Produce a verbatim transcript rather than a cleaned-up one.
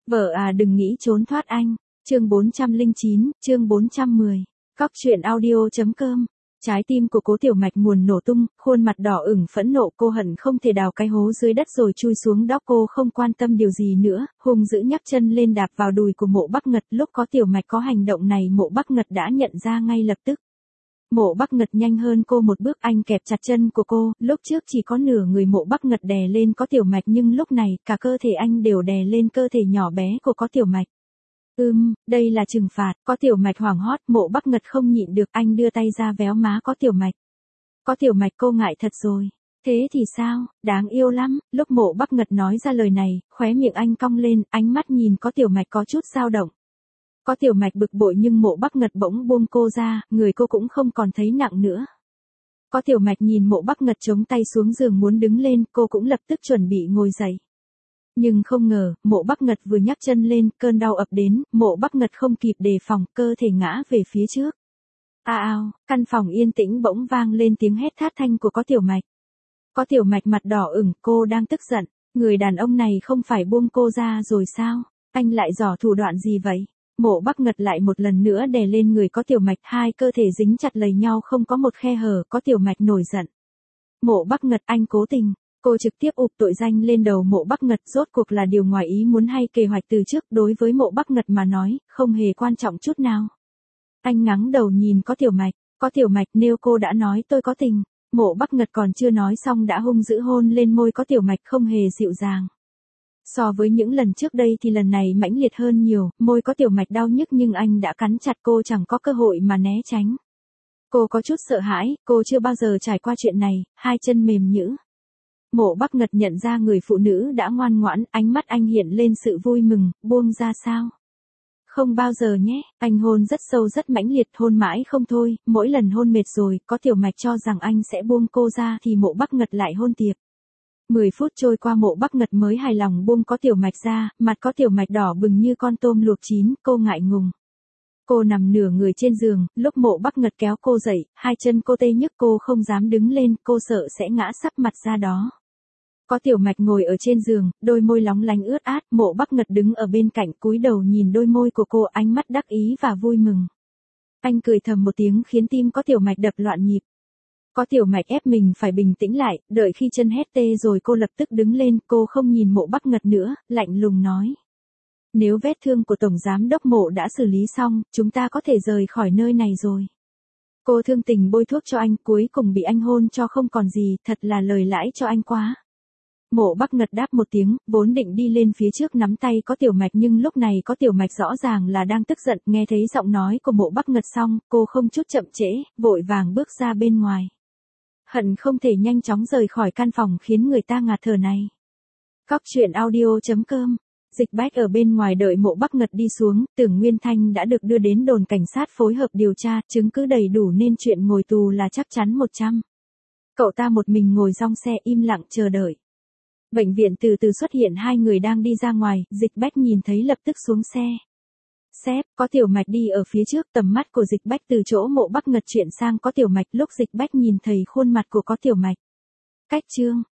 Vợ à đừng nghĩ trốn thoát anh. Chương bốn trăm lẻ chín, chương bốn trăm mười. Cóc truyện audio.com. Trái tim của Cố Tiểu Mạch muốn nổ tung, khuôn mặt đỏ ửng phẫn nộ, cô hận không thể đào cái hố dưới đất rồi chui xuống đó. Cô không quan tâm điều gì nữa, hung dữ nhấc chân lên đạp vào đùi của Mộ Bắc Ngật. Lúc có Tiểu Mạch có hành động này, Mộ Bắc Ngật đã nhận ra ngay lập tức. Mộ Bắc Ngật nhanh hơn cô một bước, anh kẹp chặt chân của cô. Lúc trước chỉ có nửa người Mộ Bắc Ngật đè lên có Tiểu Mạch, nhưng lúc này cả cơ thể anh đều đè lên cơ thể nhỏ bé của có Tiểu Mạch. Ừm, đây là trừng phạt. Có Tiểu Mạch hoảng hốt, Mộ Bắc Ngật không nhịn được, anh đưa tay ra véo má có Tiểu Mạch. Có Tiểu Mạch, cô ngại thật rồi. Thế thì sao, đáng yêu lắm. Lúc Mộ Bắc Ngật nói ra lời này, khóe miệng anh cong lên, ánh mắt nhìn có Tiểu Mạch có chút dao động. Có Tiểu Mạch bực bội nhưng Mộ Bắc Ngật bỗng buông cô ra, người cô cũng không còn thấy nặng nữa. Có Tiểu Mạch nhìn Mộ Bắc Ngật chống tay xuống giường muốn đứng lên, cô cũng lập tức chuẩn bị ngồi dậy. Nhưng không ngờ, Mộ Bắc Ngật vừa nhấc chân lên, cơn đau ập đến, Mộ Bắc Ngật không kịp đề phòng, cơ thể ngã về phía trước. A ao, căn phòng yên tĩnh bỗng vang lên tiếng hét thát thanh của có Tiểu Mạch. Có Tiểu Mạch mặt đỏ ửng, cô đang tức giận, người đàn ông này không phải buông cô ra rồi sao, anh lại giỏ thủ đoạn gì vậy? Mộ Bắc Ngật lại một lần nữa đè lên người có Tiểu Mạch, hai cơ thể dính chặt lấy nhau không có một khe hở. Có Tiểu Mạch nổi giận. Mộ Bắc Ngật, anh cố tình. Cô trực tiếp ụp tội danh lên đầu Mộ Bắc Ngật, rốt cuộc là điều ngoài ý muốn hay kế hoạch từ trước, đối với Mộ Bắc Ngật mà nói, không hề quan trọng chút nào. Anh ngẩng đầu nhìn có Tiểu Mạch, có Tiểu Mạch, nếu cô đã nói tôi có tình. Mộ Bắc Ngật còn chưa nói xong đã hung dữ hôn lên môi có Tiểu Mạch, không hề dịu dàng. So với những lần trước đây thì lần này mãnh liệt hơn nhiều, môi có Tiểu Mạch đau nhức nhưng anh đã cắn chặt, cô chẳng có cơ hội mà né tránh. Cô có chút sợ hãi, cô chưa bao giờ trải qua chuyện này, hai chân mềm nhũn. Mộ Bắc Ngật nhận ra người phụ nữ đã ngoan ngoãn, ánh mắt anh hiện lên sự vui mừng, buông ra sao? Không bao giờ nhé, anh hôn rất sâu rất mãnh liệt, hôn mãi không thôi, mỗi lần hôn mệt rồi, có Tiểu Mạch cho rằng anh sẽ buông cô ra thì Mộ Bắc Ngật lại hôn tiếp. mười phút trôi qua, Mộ Bắc Ngật mới hài lòng buông có Tiểu Mạch ra, mặt có Tiểu Mạch đỏ bừng như con tôm luộc chín, cô ngại ngùng. Cô nằm nửa người trên giường, lúc Mộ Bắc Ngật kéo cô dậy, hai chân cô tê nhức, cô không dám đứng lên, cô sợ sẽ ngã sấp mặt ra đó. Có Tiểu Mạch ngồi ở trên giường, đôi môi lóng lánh ướt át, Mộ Bắc Ngật đứng ở bên cạnh cúi đầu nhìn đôi môi của cô, ánh mắt đắc ý và vui mừng. Anh cười thầm một tiếng khiến tim có Tiểu Mạch đập loạn nhịp. Có Tiểu Mạch ép mình phải bình tĩnh lại, đợi khi chân hết tê rồi cô lập tức đứng lên, cô không nhìn Mộ Bắc Ngật nữa, lạnh lùng nói. Nếu vết thương của Tổng Giám Đốc Mộ đã xử lý xong, chúng ta có thể rời khỏi nơi này rồi. Cô thương tình bôi thuốc cho anh, cuối cùng bị anh hôn cho không còn gì, thật là lời lãi cho anh quá. Mộ Bắc Ngật đáp một tiếng, vốn định đi lên phía trước nắm tay có Tiểu Mạch nhưng lúc này có Tiểu Mạch rõ ràng là đang tức giận, nghe thấy giọng nói của Mộ Bắc Ngật xong, cô không chút chậm trễ, vội vàng bước ra bên ngoài. Hận không thể nhanh chóng rời khỏi căn phòng khiến người ta ngạt thở này. Cóc truyện audio.com. Dịch Bách ở bên ngoài đợi Mộ Bắc Ngật đi xuống, Tưởng Nguyên Thanh đã được đưa đến đồn cảnh sát phối hợp điều tra, chứng cứ đầy đủ nên chuyện ngồi tù là chắc chắn một trăm. Cậu ta một mình ngồi trong xe im lặng chờ đợi. Bệnh viện từ từ xuất hiện hai người đang đi ra ngoài, Dịch Bách nhìn thấy lập tức xuống xe. Sếp, có Tiểu Mạch đi ở phía trước, tầm mắt của Dịch Bách từ chỗ Mộ Bắc Ngật chuyển sang có Tiểu Mạch, lúc Dịch Bách nhìn thấy khuôn mặt của có Tiểu Mạch. Cách chương,